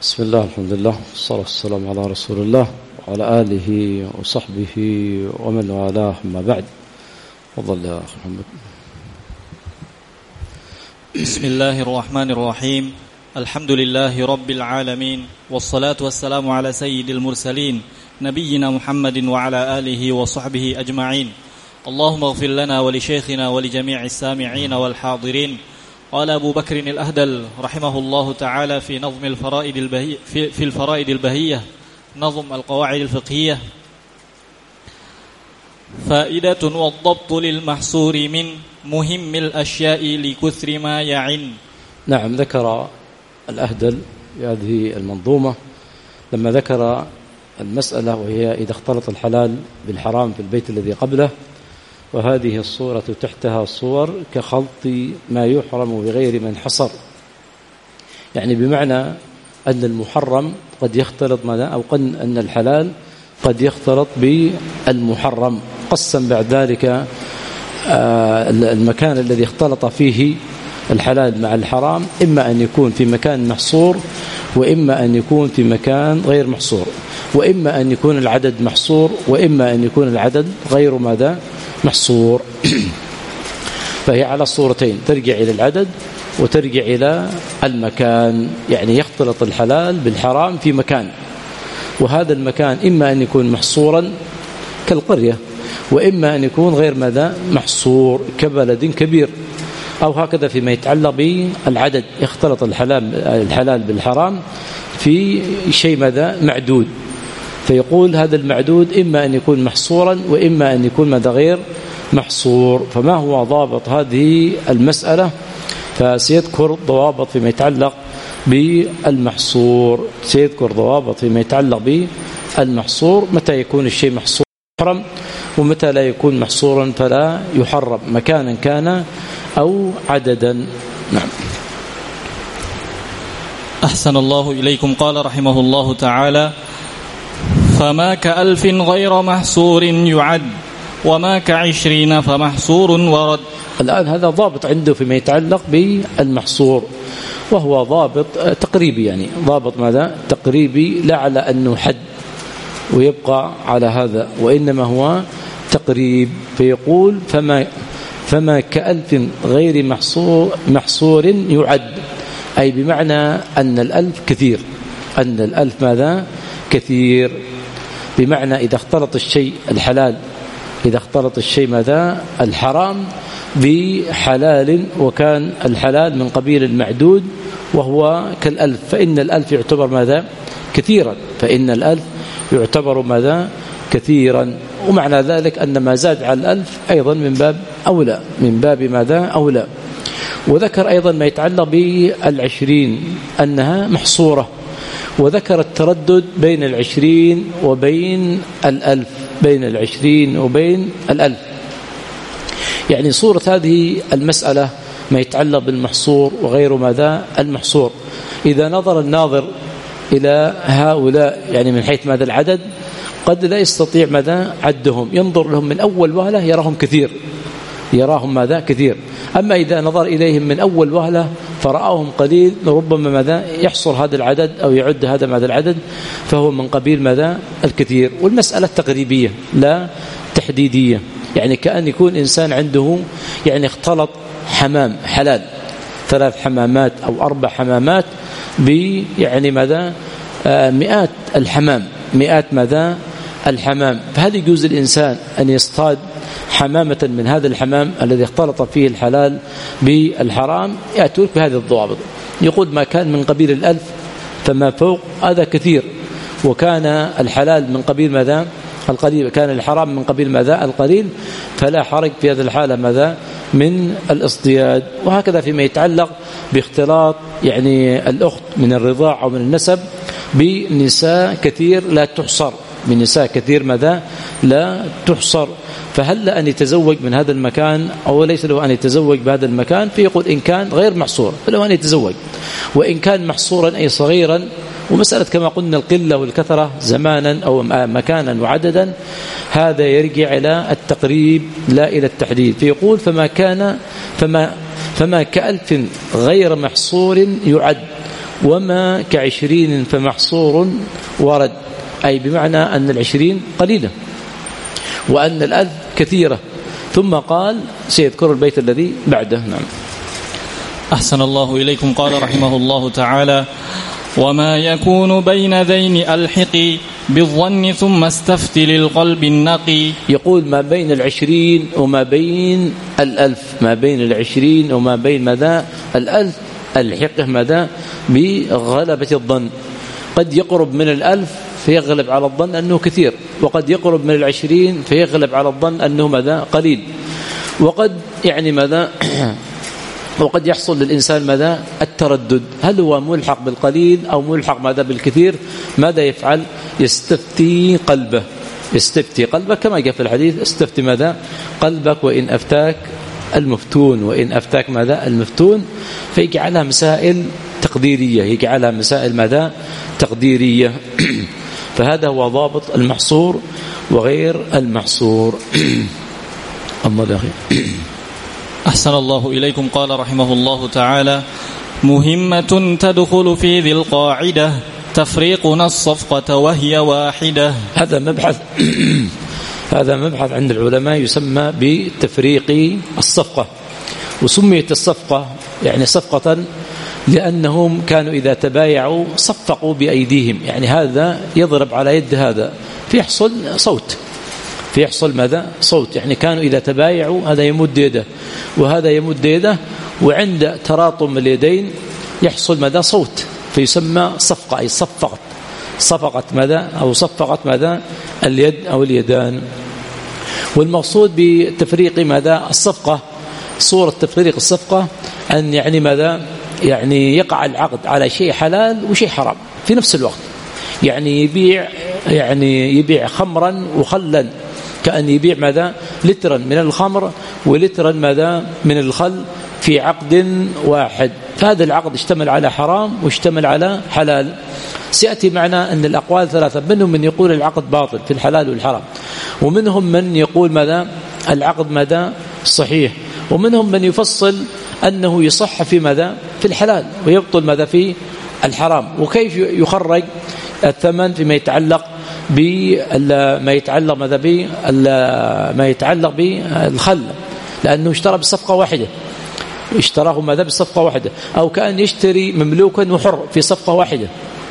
بسم الله، الحمد لله، والصلاة والسلام على رسول الله وعلى آله وصحبه ومن والاه، أما بعد. تفضل يا أخي محمد. بسم الله الرحمن الرحيم. الحمد لله رب العالمين، والصلاة والسلام على سيد المرسلين نبينا محمد وعلى آله وصحبه أجمعين. اللهم اغفر لنا ولشيخنا ولجميع السامعين والحاضرين. قال أبو بكر الأهدل رحمه الله تعالى في نظم الفرائد البهية نظم القواعد الفقهية: فائدة والضبط للمحصور من مهم الأشياء لكثر ما يعن. نعم، ذكر الأهدل في هذه المنظومة لما ذكر المسألة، وهي إذا اختلط الحلال بالحرام في البيت الذي قبله، وهذه الصورة تحتها صور كخلط ما يحرم بغير من حصر، يعني بمعنى أن المحرم قد يختلط أو أن الحلال قد يختلط بالمحرم. قسم بعد ذلك المكان الذي اختلط فيه الحلال مع الحرام، إما أن يكون في مكان محصور، وإما أن يكون في مكان غير محصور، وإما أن يكون العدد محصور، وإما أن يكون العدد غير ماذا محصور. فهي على الصورتين، ترجع إلى العدد وترجع إلى المكان، يعني يختلط الحلال بالحرام في مكان، وهذا المكان إما أن يكون محصورا كالقرية، وإما أن يكون غير ماذا محصور كبلد كبير، أو هكذا فيما يتعلق بالعدد، يختلط الحلال بالحرام في شيء ماذا معدود، فيقول هذا المعدود إما أن يكون محصورا، وإما أن يكون ماذا غير محصور. فما هو ضابط هذه المسألة؟ فسيذكر ضوابط فيما يتعلق بالمحصور، سيذكر ضوابط فيما يتعلق بالمحصور، متى يكون الشيء محصور يحرم، ومتى لا يكون محصورا فلا يحرم، مكانا كان أو عددا. نعم. أحسن الله إليكم. قال رحمه الله تعالى: فما كألف غير محصور يعد، وما كعشرين فمحصور ورد. الآن هذا ضابط عنده فيما يتعلق بالمحصور، وهو ضابط تقريبي، يعني ضابط ماذا تقريبي، لا على أنه حد ويبقى على هذا، وإنما هو تقريب. فيقول فما كألف غير محصور يعد، أي بمعنى أن الألف كثير، أن الألف ماذا كثير، بمعنى إذا اختلط الشيء الحلال، إذا اختلط الشيء ماذا الحرام بحلال، وكان الحلال من قبيل المعدود وهو كالألف، فإن الألف يعتبر ماذا كثيرا، فإن الألف يعتبر ماذا كثيرا. ومعنى ذلك أن ما زاد على الألف أيضا من باب أولى، من باب ماذا أولى. وذكر أيضا ما يتعلق بالعشرين أنها محصورة، وذكر التردد بين العشرين وبين الألف، بين العشرين وبين الألف. يعني صورة هذه المسألة ما يتعلق بالمحصور وغير ماذا المحصور، إذا نظر الناظر إلى هؤلاء يعني من حيث ماذا العدد، قد لا يستطيع ماذا عدهم، ينظر لهم من أول وهلة يراهم كثير، يراهم ماذا كثير. أما إذا نظر إليهم من أول وهلة فرآهم قليل، ربما ماذا يحصر هذا العدد أو يعد هذا ماذا العدد، فهو من قبيل ماذا الكثير. والمسألة تقريبية لا تحديدية، يعني كأن يكون إنسان عنده يعني اختلط حمام حلال، 3 حمامات أو 4 حمامات يعني ماذا مئات الحمام، مئات ماذا الحمام، فهل يجوز الإنسان أن يصطاد حمامة من هذا الحمام الذي اختلط فيه الحلال بالحرام؟ يأتون بهذه الضوابط، يقول ما كان من قبيل الألف فما فوق هذا كثير، وكان الحلال من قبيل ماذا القليل، كان الحرام من قبيل ماذا القليل، فلا حرج في هذه الحالة ماذا من الاصطياد. وهكذا فيما يتعلق باختلاط يعني الأخت من الرضاع أو من النسب بنساء كثير لا تحصر، بنساء كثير ماذا لا تحصر، فهل أن يتزوج من هذا المكان أو ليس له أن يتزوج بهذا المكان؟ فيقول إن كان غير محصور فله أن يتزوج، وإن كان محصورا أي صغيرا. ومسألة كما قلنا القلة والكثرة زمانا أو مكانا وعددا، هذا يرجع إلى التقريب لا إلى التحديد. فيقول فما كألف غير محصور يعد، وما ك20 فمحصور ورد، أي بمعنى أن 20 قليلة وأن 1000 كثيرة. ثم قال سيذكر البيت الذي بعده. نعم. أحسن الله إليكم. قال رحمه الله تعالى: وما يكون بين ذين ألحق بالظن ثم استفت للقلب النقي. يقول ما بين 20 وما بين 1000، ما بين 20 وما بين مدى 1000 الحقه مدى بغلبة الظن. قد يقرب من 1000 فيغلب على الظن أنه كثير، وقد يقرب من 20 فيغلب على الظن أنه مدى قليل، وقد يعني مدى وقد يحصل للإنسان مدى التردد، هل هو ملحق بالقليل أو ملحق مدى بالكثير؟ ماذا يفعل؟ يستفتي قلبه، يستفتي قلبه كما جاء في الحديث: استفتي مدى قلبك وإن أفتاك المفتون، وإن أفتاك مدى المفتون، فيجعلها مسائل تقديرية، يجعلها مسائل مدى تقديرية. فهذا هو ضابط المحصور وغير المحصور. الله الأخير. أحسن الله إليكم. قال رحمه الله تعالى: مهمة تدخل في ذي القاعدة تفريقنا الصفقة وهي واحدة. هذا مبحث عند العلماء يسمى بتفريق الصفقة. وسميت الصفقة يعني صفقة لأنهم كانوا إذا تبايعوا صفقوا بأيديهم، يعني هذا يضرب على يد هذا فيحصل صوت، فيحصل ماذا؟ صوت. يعني كانوا إذا تبايعوا هذا يمد يده وهذا يمد يده، وعند تراطم اليدين يحصل ماذا؟ صوت، فيسمى صفقة، أي صفقت ماذا؟ أو صفقت ماذا؟ اليد أو اليدان. والمقصود بتفريق ماذا؟ الصفقة، صورة تفريق الصفقة أن يعني ماذا؟ يعني يقع العقد على شيء حلال وشيء حرام في نفس الوقت. يعني يبيع خمرا وخلا، كأن يبيع ماذا؟ لترا من الخمر ولترا ماذا؟ من الخل في عقد واحد، فهذا العقد اشتمل على حرام واشتمل على حلال. سيأتي معنا أن الأقوال ثلاثة، منهم من يقول العقد باطل في الحلال والحرام، ومنهم من يقول ماذا؟ العقد ماذا؟ صحيح، ومنهم من يفصل أنه يصح في ماذا؟ في الحلال ويبطل ماذا؟ في الحرام. وكيف يخرج الثمن فيما يتعلق بما يتعلق ماذا؟ ما يتعلق بالخل، لأنه اشترى بالصفقة واحدة، اشتراه ماذا؟ بالصفقة واحدة. أو كأن يشتري مملوكا وحر في صفقة واحدة،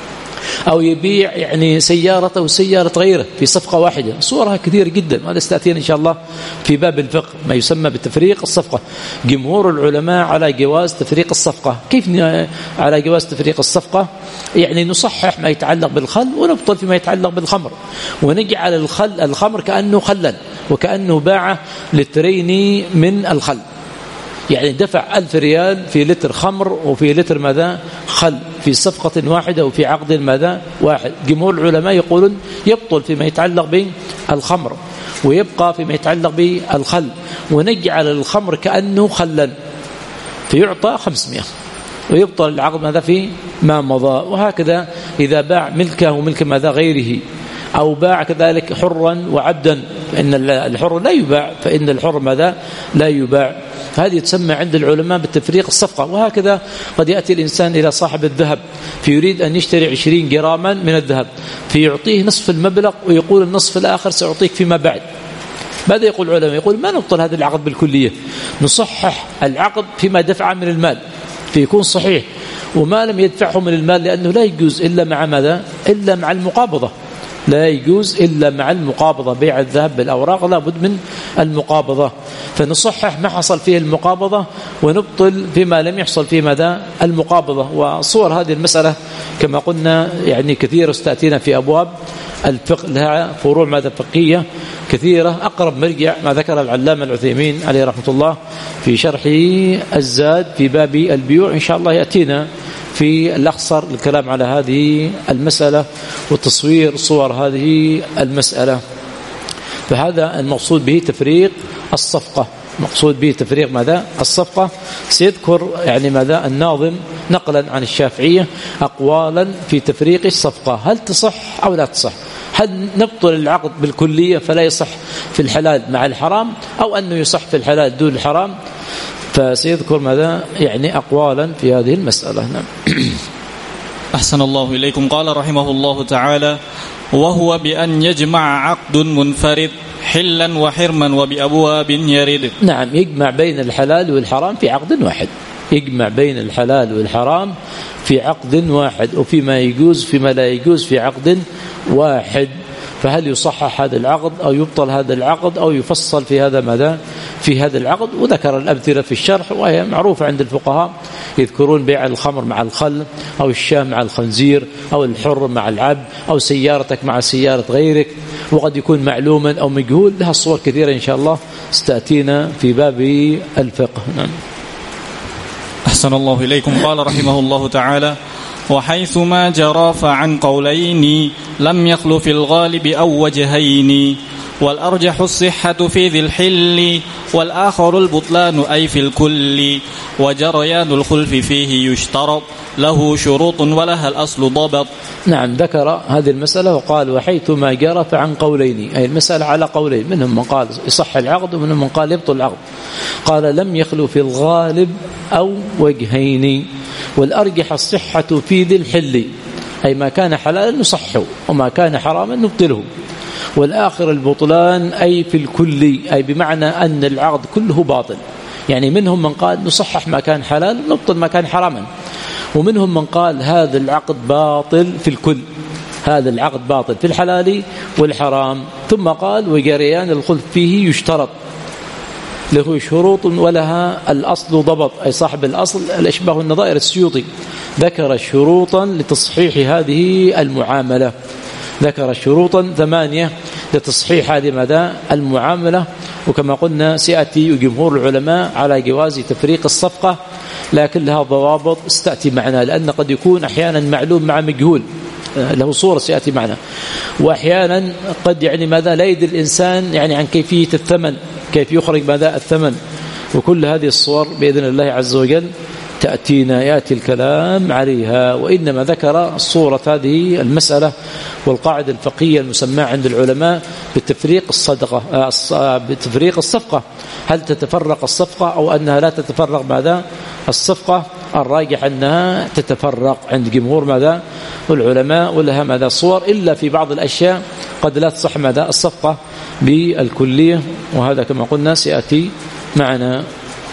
أو يبيع يعني سيارته وسيارة غيره في صفقة واحدة. صورها كثير جدا، هذا ستأتينا إن شاء الله في باب الفقه ما يسمى بتفريق الصفقة. جمهور العلماء على جواز تفريق الصفقة. كيف على جواز تفريق الصفقة؟ يعني نصحح ما يتعلق بالخل ونبطل فيما يتعلق بالخمر، ونجعل الخمر كأنه خلا وكأنه باع لترين من الخل، يعني دفع 1000 ريال في لتر خمر وفي لتر ماذا؟ خل في صفقة واحدة وفي عقد ماذا؟ واحد. جمهور العلماء يقولون يبطل فيما يتعلق بالخمر ويبقى فيما يتعلق بالخل، ونجعل الخمر كأنه خلا فيعطى 500 ويبطل العقد ماذا؟ في ما مضى. وهكذا إذا باع ملكه وملك ماذا؟ غيره، أو باع كذلك حرا وعبدا، فإن الحر لا يباع، فإن الحر ماذا؟ لا يباع. هذه تسمى عند العلماء بالتفريق الصفقة. وهكذا قد يأتي الإنسان إلى صاحب الذهب فيريد أن يشتري 20 جراما من الذهب، فيعطيه نصف المبلغ ويقول النصف الآخر سأعطيك فيما بعد. ماذا يقول العلماء؟ يقول ما نبطل هذا العقد بالكلية، نصحح العقد فيما دفع من المال فيكون صحيح، وما لم يدفعه من المال لأنه لا يجوز إلا مع ماذا؟ إلا مع المقابضة، لا يجوز إلا مع المقابضة. بيع الذهب بالأوراق لا بد من المقابضة، فنصحح ما حصل فيه المقابضة ونبطل فيما لم يحصل فيه ماذا؟ المقابضة. وصور هذه المسألة كما قلنا يعني كثيرة، استأتينا في أبواب الفقه، لها فروع ماذا؟ فقهية كثيرة. أقرب مرجع ما ذكر العلامة العثيمين عليه رحمة الله في شرح الزاد في باب البيوع، إن شاء الله يأتينا في الأخصر الكلام على هذه المسألة وتصوير صور هذه المسألة. فهذا المقصود به تفريق الصفقة، مقصود به تفريق ماذا؟ الصفقة. سيذكر يعني ماذا الناظم نقلا عن الشافعية أقوالا في تفريق الصفقة، هل تصح أو لا تصح؟ هل نبطل العقد بالكلية فلا يصح في الحلال مع الحرام، أو أنه يصح في الحلال دون الحرام؟ فسيذكر ماذا يعني أقوالا في هذه المسألة. نعم. أحسن الله إليكم. قال رحمه الله تعالى: وهو بأن يجمع عقد منفرد حلا وحرما وبأبواب يرد. نعم، يجمع بين الحلال والحرام في عقد واحد، يجمع بين الحلال والحرام في عقد واحد، وفيما يجوز فيما لا يجوز في عقد واحد. فهل يصحح هذا العقد أو يبطل هذا العقد أو يفصل في هذا ماذا في هذا العقد؟ وذكر الأمثلة في الشرح، وهي معروفة عند الفقهاء، يذكرون بيع الخمر مع الخل، أو الشاة مع الخنزير، أو الحر مع العبد، أو سيارتك مع سيارة غيرك، وقد يكون معلوما أو مجهول. لها صور كثيرة إن شاء الله ستأتينا في باب الفقه. نعم. أحسن الله إليكم. قال رحمه الله تعالى: وحيثما جرى فعن قولين لم يخل في الغالب أو وجهين، والأرجح الصحة في ذي الحل، والآخر البطلان أي في الكل، وجريان الخلف فيه يشترط، له شروط ولها الأصل ضبط. نعم، ذكر هذه المسألة وقال: وحيثما جرى فعن قولين، أي المسألة على قولين، منهم من قال يصح العقد ومنهم من قال يبطل العقد. قال: لم يخلو في الغالب أو وجهين، والأرجح الصحة في ذي الحل، أي ما كان حلالا نصحه وما كان حراما نبطله، والآخر البطلان أي في الكل، أي بمعنى أن العقد كله باطل. يعني منهم من قال نصحح ما كان حلال نبطل ما كان حراما، ومنهم من قال هذا العقد باطل في الكل، هذا العقد باطل في الحلال والحرام. ثم قال: وجريان الخلف فيه يشترط، له شروط ولها الأصل ضبط، أي صاحب الأصل الأشباه النظائر السيوطي ذكر شروطا لتصحيح هذه المعاملة، ذكر شروطا 8 لتصحيح هذه مدى المعاملة. وكما قلنا سيأتي جمهور العلماء على جواز تفريق الصفقة، لكن لها ضوابط ستأتي معنا، لأن قد يكون أحيانا معلوم مع مجهول، له صورة سيأتي معنا، وأحيانا قد ماذا لا يدري الإنسان عن كيفية الثمن، كيف يخرج ماذا الثمن. وكل هذه الصور بإذن الله عز وجل تأتينا، يأتي الكلام عليها. وإنما ذكر صورة هذه المسألة والقاعدة الفقهية المسمى عند العلماء بتفريق بتفريق الصفقة، هل تتفرق الصفقة أو أنها لا تتفرق ماذا الصفقة؟ الراجح أنها تتفرق عند جمهور ماذا العلماء، ولها ماذا صور، إلا في بعض الأشياء قد لا تصح ماذا الصفقة بالكلية، وهذا كما قلنا سيأتي معنا.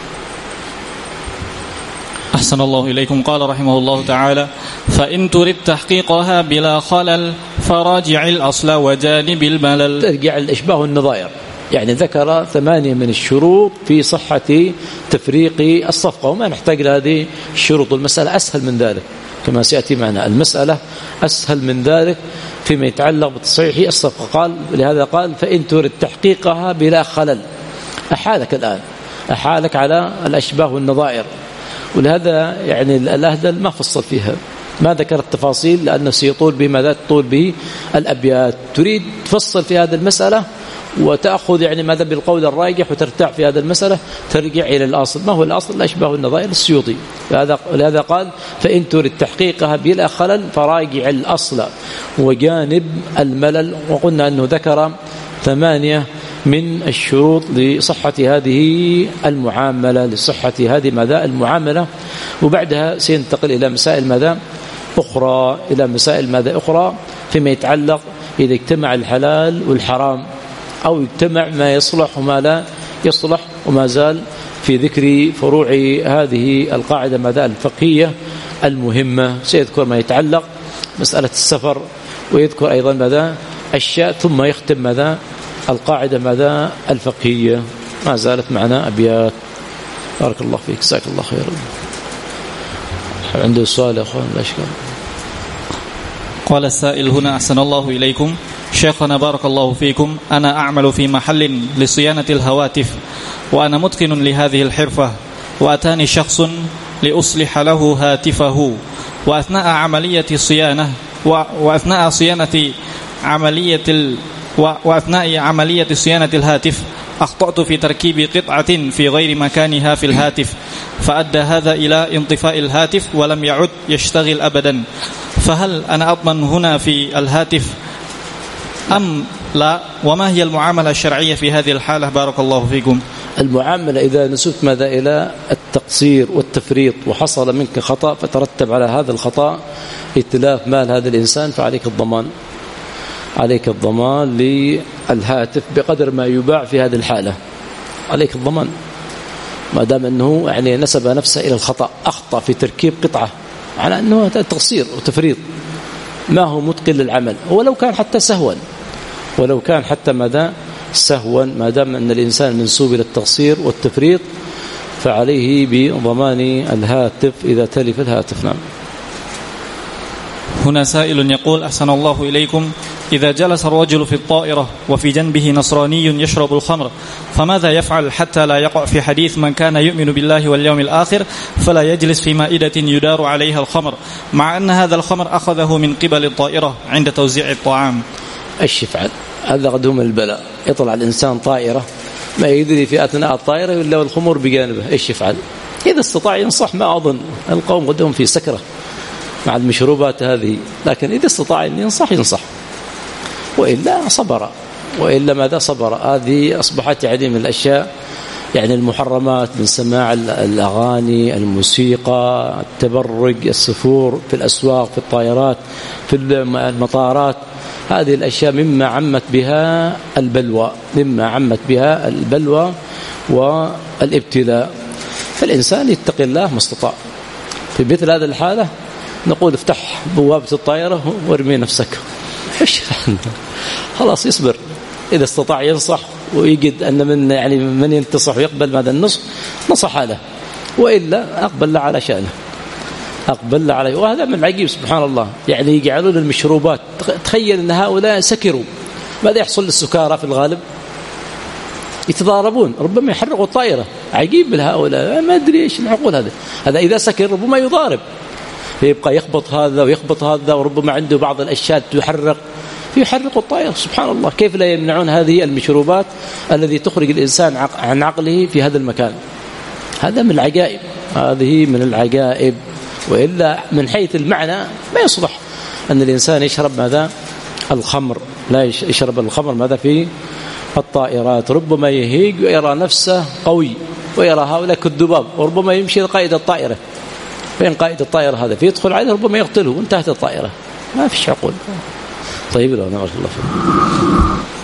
أحسن الله إليكم. قال رحمه الله تعالى: فإن تريد تحقيقها بلا خلل فراجع الأصل وجانب الملل. ترجع الإشباه النظائر، ذكر 8 من الشروط في صحة تفريق الصفقة، وما نحتاج لهذه الشروط، المسألة أسهل من ذلك كما سيأتي معنا، المسألة أسهل من ذلك فيما يتعلق بتصحيح الصفقة. قال لهذا قال: فإن تريد تحقيقها بلا خلل. أحالك الآن، أحالك على الأشباه والنظائر، ولهذا الأهدل ما فصل فيها، ما ذكر التفاصيل لأنه سيطول به ماذا تطول به الأبيات. تريد تفصل في هذه المسألة وتأخذ ماذا بالقول الراجح وترتاح في هذه المسألة، ترجع إلى الأصل. ما هو الأصل؟ الأشباه النظائر السيوطي. لهذا قال: فإن تريد تحقيقها بلا خلل فراجع الأصل وجانب الملل. وقلنا أنه ذكر 8 من الشروط لصحة هذه المعاملة، لصحة هذه ماذا المعاملة. وبعدها سينتقل إلى مسائل ماذا أخرى، إلى مسائل ماذا أخرى فيما يتعلق إذا اجتمع الحلال والحرام، أو يجتمع ما يصلح وما لا يصلح. وما زال في ذكر فروع هذه القاعدة ماذا الفقهية المهمة، سيذكر ما يتعلق مسألة السفر، ويذكر أيضا ماذا الشاء، ثم يختم ماذا القاعدة ماذا الفقهية. ما زالت معنا أبيات. بارك الله فيك، جزاك الله خيرا. عنده سؤال يا أخوان؟ لا إشكال. قال السائل هنا: أحسن الله إليكم شيخنا بارك الله فيكم، أنا أعمل في محل لصيانة الهواتف، وأنا متقن لهذه الحرفة، وأتاني شخص لأصلح له هاتفه، وأثناء عملية صيانة الهاتف أخطأت في تركيب قطعة في غير مكانها في الهاتف، فأدى هذا إلى انطفاء الهاتف ولم يعد يشتغل أبدا، فهل أنا أضمن هنا في الهاتف أم لا؟ وما هي المعاملة الشرعية في هذه الحالة؟ بارك الله فيكم. المعاملة إذا نسبت ماذا إلى التقصير والتفريط وحصل منك خطأ فترتب على هذا الخطأ إتلاف مال هذا الإنسان، فعليك الضمان، عليك الضمان للهاتف بقدر ما يباع في هذه الحالة، عليك الضمان ما دام أنه يعني نسب نفسه إلى الخطأ، أخطأ في تركيب قطعة على أنه تقصير وتفريط، ما هو متقن للعمل، ولو كان حتى سهوا، ولو كان حتى ماذا سهوا، ما دام أن الإنسان منسوب إلى التقصير والتفريط فعليه بضمان الهاتف إذا تلف الهاتف. نعم. هنا سائل يقول: أحسن الله إليكم، إذا جلس الرجل في الطائرة وفي جنبه نصراني يشرب الخمر فماذا يفعل حتى لا يقع في حديث من كان يؤمن بالله واليوم الآخر فلا يجلس في مائدة يدار عليها الخمر، مع أن هذا الخمر أخذه من قبل الطائرة عند توزيع الطعام؟ ايش يفعل؟ هذا قد هم البلاء، يطلع الإنسان طائرة ما يدري في أثناء الطائرة إلا والخمر بجانبه، ايش يفعل؟ إذا استطاع ينصح، ما أظن القوم قدهم في سكرة مع المشروبات هذه، لكن إذا استطاع أن ينصح، وإلا صبر، وإلا ماذا صبر. هذه أصبحت يعني من الأشياء يعني المحرمات، من سماع الأغاني، الموسيقى، التبرج، السفور في الأسواق، في الطائرات، في المطارات، هذه الأشياء مما عمت بها البلوى، مما عمت بها البلوى والابتلاء. فالإنسان يتقي الله ما استطاع. في مثل هذه الحالة نقول افتح بوابة الطائرة وارمي نفسك، خلاص يصبر، إذا استطاع ينصح ويجد أن من ينتصح ويقبل هذا النصح نصح له، وإلا أقبل له على شأنه، أقبل له عليه. وهذا من العجيب سبحان الله، يعني يجعلون المشروبات، تخيل أن هؤلاء سكروا، ماذا يحصل للسكارى في الغالب؟ يتضاربون، ربما يحرقوا الطائرة. عجيب لهؤلاء، ما أدري إيش العقول هذا إذا سكر ربما يضارب، فيبقى يخبط هذا ويخبط هذا، وربما عنده بعض الأشياء يحرق الطائرة. سبحان الله، كيف لا يمنعون هذه المشروبات الذي تخرج الإنسان عن عقله في هذا المكان؟ هذا من العجائب، هذه من العجائب. وإلا من حيث المعنى ما يصلح أن الإنسان يشرب ماذا؟ الخمر، لا يشرب الخمر ماذا في الطائرات. ربما يهيج ويرى نفسه قوي، ويرى هؤلاء كالذباب، وربما يمشي لقائد الطائرة، فين قائد الطائرة هذا فيدخل عليه ربما يقتله وانتهت الطائرة. ما فيش عقول. طيب، لو نبارك الله فيك.